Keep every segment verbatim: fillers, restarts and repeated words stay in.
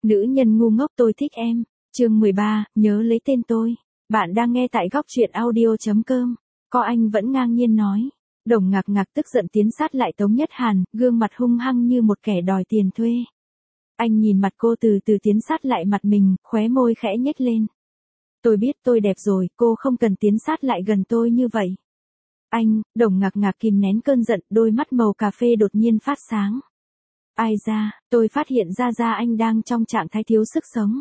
Nữ nhân ngu ngốc tôi thích em. Chương mười ba, nhớ lấy tên tôi. Bạn đang nghe tại góc truyện audio chấm com. Có anh vẫn ngang nhiên nói. Đồng Ngạc Ngạc tức giận tiến sát lại Tống Nhất Hàn, gương mặt hung hăng như một kẻ đòi tiền thuê. Anh nhìn mặt cô từ từ tiến sát lại mặt mình, khóe môi khẽ nhếch lên. Tôi biết tôi đẹp rồi, cô không cần tiến sát lại gần tôi như vậy. Anh, Đồng Ngạc Ngạc kìm nén cơn giận, đôi mắt màu cà phê đột nhiên phát sáng. Ai ra, tôi phát hiện ra ra anh đang trong trạng thái thiếu sức sống.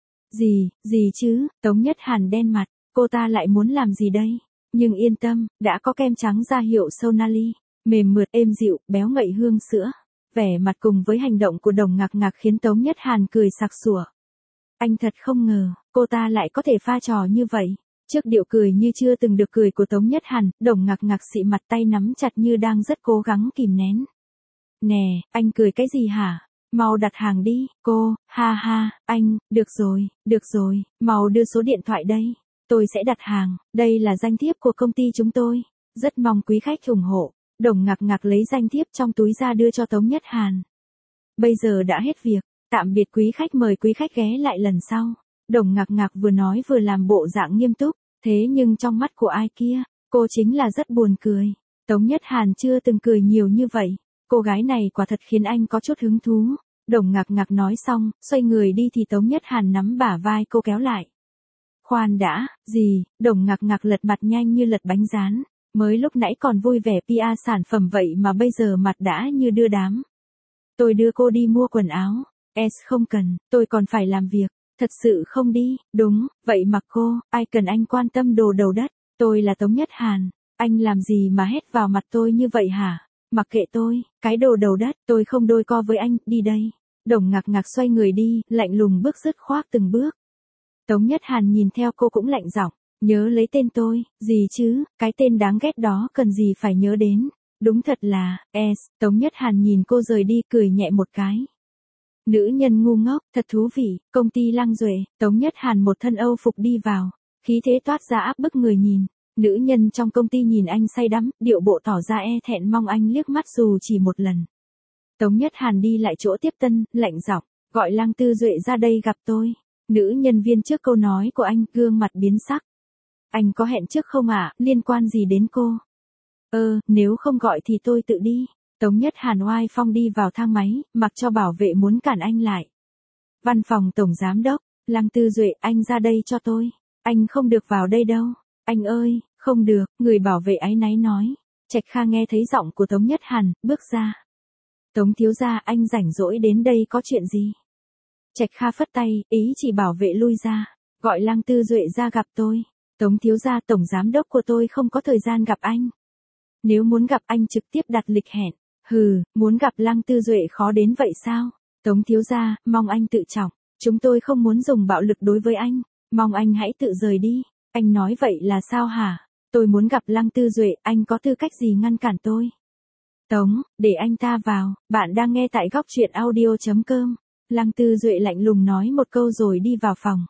Gì, gì chứ, Tống Nhất Hàn đen mặt, cô ta lại muốn làm gì đây? Nhưng yên tâm, đã có kem trắng ra hiệu Sonali, mềm mượt êm dịu, béo ngậy hương sữa. Vẻ mặt cùng với hành động của Đồng Ngạc Ngạc khiến Tống Nhất Hàn cười sặc sủa. Anh thật không ngờ, cô ta lại có thể pha trò như vậy. Trước điệu cười như chưa từng được cười của Tống Nhất Hàn, Đồng Ngạc Ngạc xị mặt tay nắm chặt như đang rất cố gắng kìm nén. Nè, anh cười cái gì hả? Mau đặt hàng đi, cô, ha ha, anh, được rồi, được rồi, mau đưa số điện thoại đây. Tôi sẽ đặt hàng, đây là danh thiếp của công ty chúng tôi. Rất mong quý khách ủng hộ. Đồng Ngạc Ngạc lấy danh thiếp trong túi ra đưa cho Tống Nhất Hàn. Bây giờ đã hết việc, tạm biệt quý khách, mời quý khách ghé lại lần sau. Đồng Ngạc Ngạc vừa nói vừa làm bộ dạng nghiêm túc, thế nhưng trong mắt của ai kia, cô chính là rất buồn cười. Tống Nhất Hàn chưa từng cười nhiều như vậy. Cô gái này quả thật khiến anh có chút hứng thú. Đồng Ngạc Ngạc nói xong, xoay người đi thì Tống Nhất Hàn nắm bả vai cô kéo lại. Khoan đã, gì, Đồng Ngạc Ngạc lật mặt nhanh như lật bánh rán. Mới lúc nãy còn vui vẻ pê e sản phẩm vậy mà bây giờ mặt đã như đưa đám. Tôi đưa cô đi mua quần áo. S không cần, tôi còn phải làm việc. Thật sự không đi, đúng, vậy mặc cô, ai cần anh quan tâm đồ đầu đất. Tôi là Tống Nhất Hàn, anh làm gì mà hét vào mặt tôi như vậy hả? Mặc kệ tôi, cái đồ đầu đất, tôi không đôi co với anh, đi đây. Đồng Ngạc Ngạc xoay người đi, lạnh lùng bước dứt khoát từng bước. Tống Nhất Hàn nhìn theo cô cũng lạnh giọng, nhớ lấy tên tôi, gì chứ, cái tên đáng ghét đó cần gì phải nhớ đến. Đúng thật là, S, Tống Nhất Hàn nhìn cô rời đi cười nhẹ một cái. Nữ nhân ngu ngốc, thật thú vị, công ty Lăng Duệ, Tống Nhất Hàn một thân Âu phục đi vào, khí thế toát ra áp bức người nhìn. Nữ nhân trong công ty nhìn anh say đắm, điệu bộ tỏ ra e thẹn mong anh liếc mắt dù chỉ một lần. Tống Nhất Hàn đi lại chỗ tiếp tân, lạnh giọng, gọi Lăng Tư Duệ ra đây gặp tôi. Nữ nhân viên trước câu nói của anh, gương mặt biến sắc. Anh có hẹn trước không ạ, à? Liên quan gì đến cô? Ơ, nếu không gọi thì tôi tự đi. Tống Nhất Hàn oai phong đi vào thang máy, mặc cho bảo vệ muốn cản anh lại. Văn phòng tổng giám đốc, Lăng Tư Duệ, anh ra đây cho tôi. Anh không được vào đây đâu. Anh ơi, không được, người bảo vệ áy náy nói. Trạch Kha nghe thấy giọng của Tống Nhất Hàn, bước ra. Tống thiếu gia, anh rảnh rỗi đến đây có chuyện gì? Trạch Kha phất tay, ý chỉ bảo vệ lui ra. Gọi Lăng Tư Duệ ra gặp tôi. Tống thiếu gia, tổng giám đốc của tôi không có thời gian gặp anh. Nếu muốn gặp anh trực tiếp đặt lịch hẹn. Hừ, muốn gặp Lăng Tư Duệ khó đến vậy sao? Tống thiếu gia, mong anh tự trọng. Chúng tôi không muốn dùng bạo lực đối với anh. Mong anh hãy tự rời đi. Anh nói vậy là sao hả? Tôi muốn gặp Lăng Tư Duệ, anh có tư cách gì ngăn cản tôi? Tống, để anh ta vào, bạn đang nghe tại góc truyện audio chấm com. Lăng Tư Duệ lạnh lùng nói một câu rồi đi vào phòng.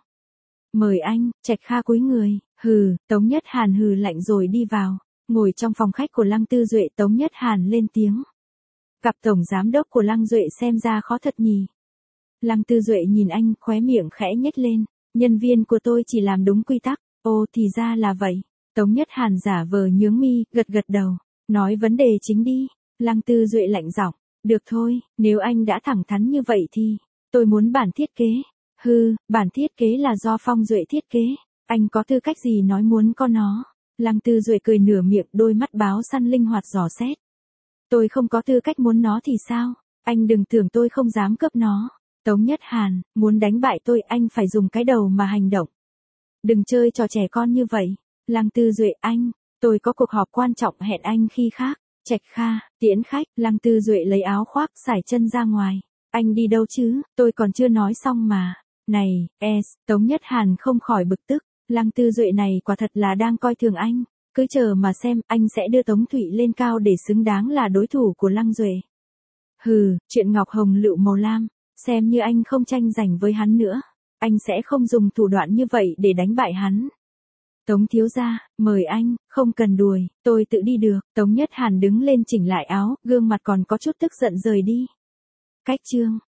Mời anh, Trạch Kha cúi người, hừ, Tống Nhất Hàn hừ lạnh rồi đi vào. Ngồi trong phòng khách của Lăng Tư Duệ, Tống Nhất Hàn lên tiếng. Gặp tổng giám đốc của Lăng Duệ xem ra khó thật nhỉ. Lăng Tư Duệ nhìn anh, khóe miệng khẽ nhếch lên. Nhân viên của tôi chỉ làm đúng quy tắc. Ồ thì ra là vậy. Tống Nhất Hàn giả vờ nhướng mi, gật gật đầu. Nói vấn đề chính đi. Lăng Tư Duệ lạnh giọng. Được thôi, nếu anh đã thẳng thắn như vậy thì, tôi muốn bản thiết kế. Hừ, bản thiết kế là do Phong Duệ thiết kế. Anh có tư cách gì nói muốn có nó? Lăng Tư Duệ cười nửa miệng, đôi mắt báo săn linh hoạt dò xét. Tôi không có tư cách muốn nó thì sao? Anh đừng tưởng tôi không dám cướp nó. Tống Nhất Hàn, muốn đánh bại tôi anh phải dùng cái đầu mà hành động. Đừng chơi trò trẻ con như vậy. Lăng Tư Duệ, anh, tôi có cuộc họp quan trọng, hẹn anh khi khác. Trạch Kha, tiễn khách. Lăng Tư Duệ lấy áo khoác xải chân ra ngoài. Anh đi đâu chứ, tôi còn chưa nói xong mà. Này, S, Tống Nhất Hàn không khỏi bực tức. Lăng Tư Duệ này quả thật là đang coi thường anh. Cứ chờ mà xem, anh sẽ đưa Tống Thụy lên cao để xứng đáng là đối thủ của Lăng Duệ. Hừ, chuyện ngọc hồng lựu màu lam, xem như anh không tranh giành với hắn nữa. Anh sẽ không dùng thủ đoạn như vậy để đánh bại hắn. Tống thiếu gia, mời anh, không cần đuổi, tôi tự đi được. Tống Nhất Hàn đứng lên chỉnh lại áo, gương mặt còn có chút tức giận rời đi. Cách chương.